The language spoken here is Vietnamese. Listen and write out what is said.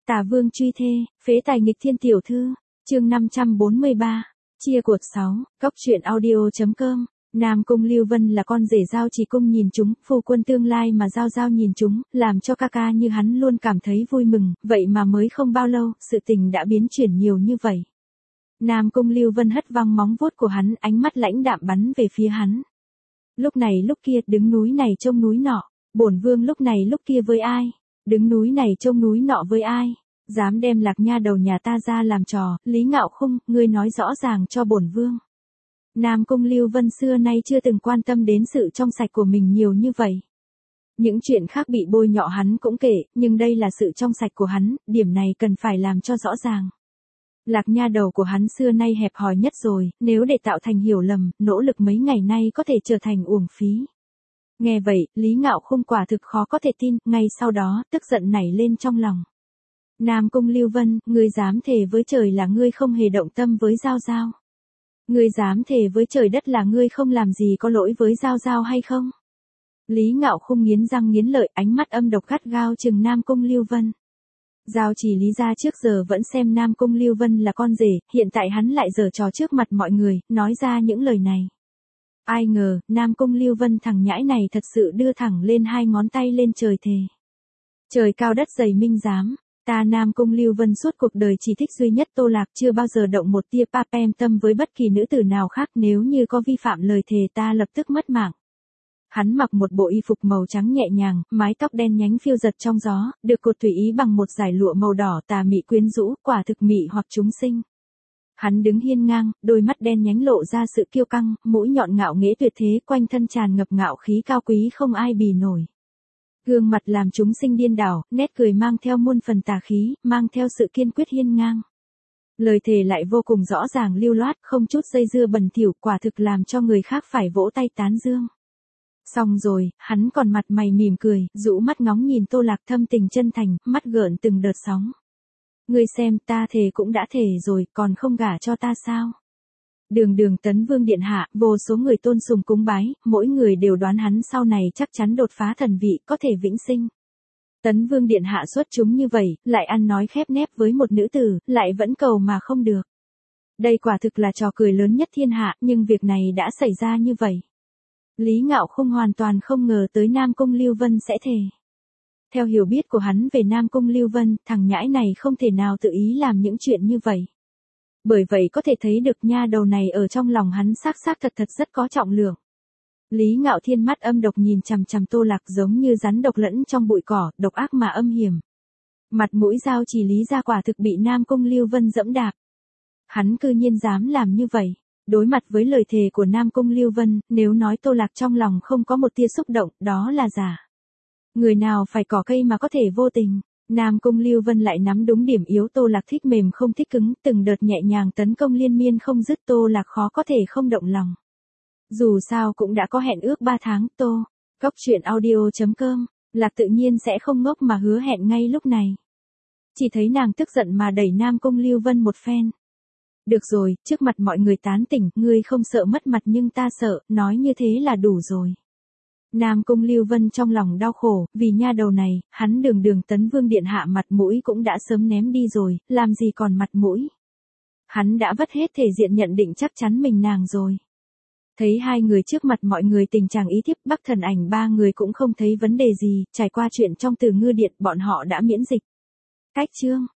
Tả Vương truy thê, phế tài nghịch thiên tiểu thư, chương 543, chia cuộc 6, Cốc truyện audio.com. Nam Cung Lưu Vân là con rể Giao Chỉ Cung nhìn chúng, phu quân tương lai mà Giao Giao nhìn chúng, làm cho ca ca như hắn luôn cảm thấy vui mừng, vậy mà mới không bao lâu, sự tình đã biến chuyển nhiều như vậy. Nam Cung Lưu Vân hất văng móng vuốt của hắn, ánh mắt lãnh đạm bắn về phía hắn. Lúc này lúc kia, đứng núi này trông núi nọ, bổn vương lúc này lúc kia với ai? Đứng núi này trông núi nọ với ai? Dám đem Lạc Nha đầu nhà ta ra làm trò, Lý Ngạo Khung, ngươi nói rõ ràng cho bổn vương. Nam Cung Lưu Vân xưa nay chưa từng quan tâm đến sự trong sạch của mình nhiều như vậy. Những chuyện khác bị bôi nhọ hắn cũng kể, nhưng đây là sự trong sạch của hắn, điểm này cần phải làm cho rõ ràng. Lạc Nha đầu của hắn xưa nay hẹp hòi nhất rồi, nếu để tạo thành hiểu lầm, nỗ lực mấy ngày nay có thể trở thành uổng phí. Nghe vậy, Lý Ngạo Khung quả thực khó có thể tin, ngay sau đó, tức giận nảy lên trong lòng. Nam Cung Lưu Vân, ngươi dám thề với trời là ngươi không hề động tâm với Giao Giao. Ngươi dám thề với trời đất là ngươi không làm gì có lỗi với Giao Giao hay không? Lý Ngạo Khung nghiến răng nghiến lợi, ánh mắt âm độc gắt gao chừng Nam Cung Lưu Vân. Giao Chỉ Lý gia trước giờ vẫn xem Nam Cung Lưu Vân là con rể, hiện tại hắn lại giở trò trước mặt mọi người, nói ra những lời này. Ai ngờ, Nam Cung Lưu Vân thằng nhãi này thật sự đưa thẳng lên hai ngón tay lên trời thề. Trời cao đất dày minh giám, ta Nam Cung Lưu Vân suốt cuộc đời chỉ thích duy nhất Tô Lạc, chưa bao giờ động một tia papem tâm với bất kỳ nữ tử nào khác, nếu như có vi phạm lời thề ta lập tức mất mạng. Hắn mặc một bộ y phục màu trắng nhẹ nhàng, mái tóc đen nhánh phiêu giật trong gió, được cột tùy ý bằng một dải lụa màu đỏ tà mị quyến rũ, quả thực mị hoặc chúng sinh. Hắn đứng hiên ngang, đôi mắt đen nhánh lộ ra sự kiêu căng, mũi nhọn ngạo nghễ tuyệt thế, quanh thân tràn ngập ngạo khí cao quý không ai bì nổi. Gương mặt làm chúng sinh điên đảo, nét cười mang theo muôn phần tà khí, mang theo sự kiên quyết hiên ngang. Lời thề lại vô cùng rõ ràng lưu loát, không chút dây dưa bẩn thỉu, quả thực làm cho người khác phải vỗ tay tán dương. Xong rồi, hắn còn mặt mày mỉm cười, rũ mắt ngóng nhìn Tô Lạc thâm tình chân thành, mắt gợn từng đợt sóng. Ngươi xem, ta thề cũng đã thề rồi, còn không gả cho ta sao? Đường Tấn Vương điện hạ, vô số người tôn sùng cúng bái, mỗi người đều đoán hắn sau này chắc chắn đột phá thần vị, có thể vĩnh sinh. Tấn Vương điện hạ xuất chúng như vậy, lại ăn nói khép nép với một nữ tử, lại vẫn cầu mà không được. Đây quả thực là trò cười lớn nhất thiên hạ, nhưng việc này đã xảy ra như vậy. Lý Ngạo Khung hoàn toàn không ngờ tới Nam Cung Lưu Vân sẽ thề. Theo hiểu biết của hắn về Nam Cung Lưu Vân, thằng nhãi này không thể nào tự ý làm những chuyện như vậy. Bởi vậy có thể thấy được nha đầu này ở trong lòng hắn xác thật rất có trọng lượng. Lý Ngạo Thiên mắt âm độc nhìn chằm chằm Tô Lạc giống như rắn độc lẫn trong bụi cỏ, độc ác mà âm hiểm. Mặt mũi Giao Chỉ Lý gia quả thực bị Nam Cung Lưu Vân dẫm đạp. Hắn cư nhiên dám làm như vậy. Đối mặt với lời thề của Nam Cung Lưu Vân, nếu nói Tô Lạc trong lòng không có một tia xúc động, đó là giả. Người nào phải cỏ cây mà có thể vô tình. Nam Cung Lưu Vân lại nắm đúng điểm yếu Tô Lạc thích mềm không thích cứng, từng đợt nhẹ nhàng tấn công liên miên không dứt, Tô Lạc khó có thể không động lòng. Dù sao cũng đã có hẹn ước 3 tháng, Cốc truyện audio.com, Lạc tự nhiên sẽ không ngốc mà hứa hẹn ngay lúc này. Chỉ thấy nàng tức giận mà đẩy Nam Cung Lưu Vân một phen. Được rồi, trước mặt mọi người tán tỉnh, ngươi không sợ mất mặt nhưng ta sợ, nói như thế là đủ rồi. Nam Cung Lưu Vân trong lòng đau khổ, vì nha đầu này, hắn đường Tấn Vương điện hạ mặt mũi cũng đã sớm ném đi rồi, làm gì còn mặt mũi. Hắn đã vất hết thể diện nhận định chắc chắn mình nàng rồi. Thấy hai người trước mặt mọi người tình trạng ý thiếp, Bắc Thần Ảnh ba người cũng không thấy vấn đề gì, trải qua chuyện trong Từ Ngư Điện bọn họ đã miễn dịch. Cách chương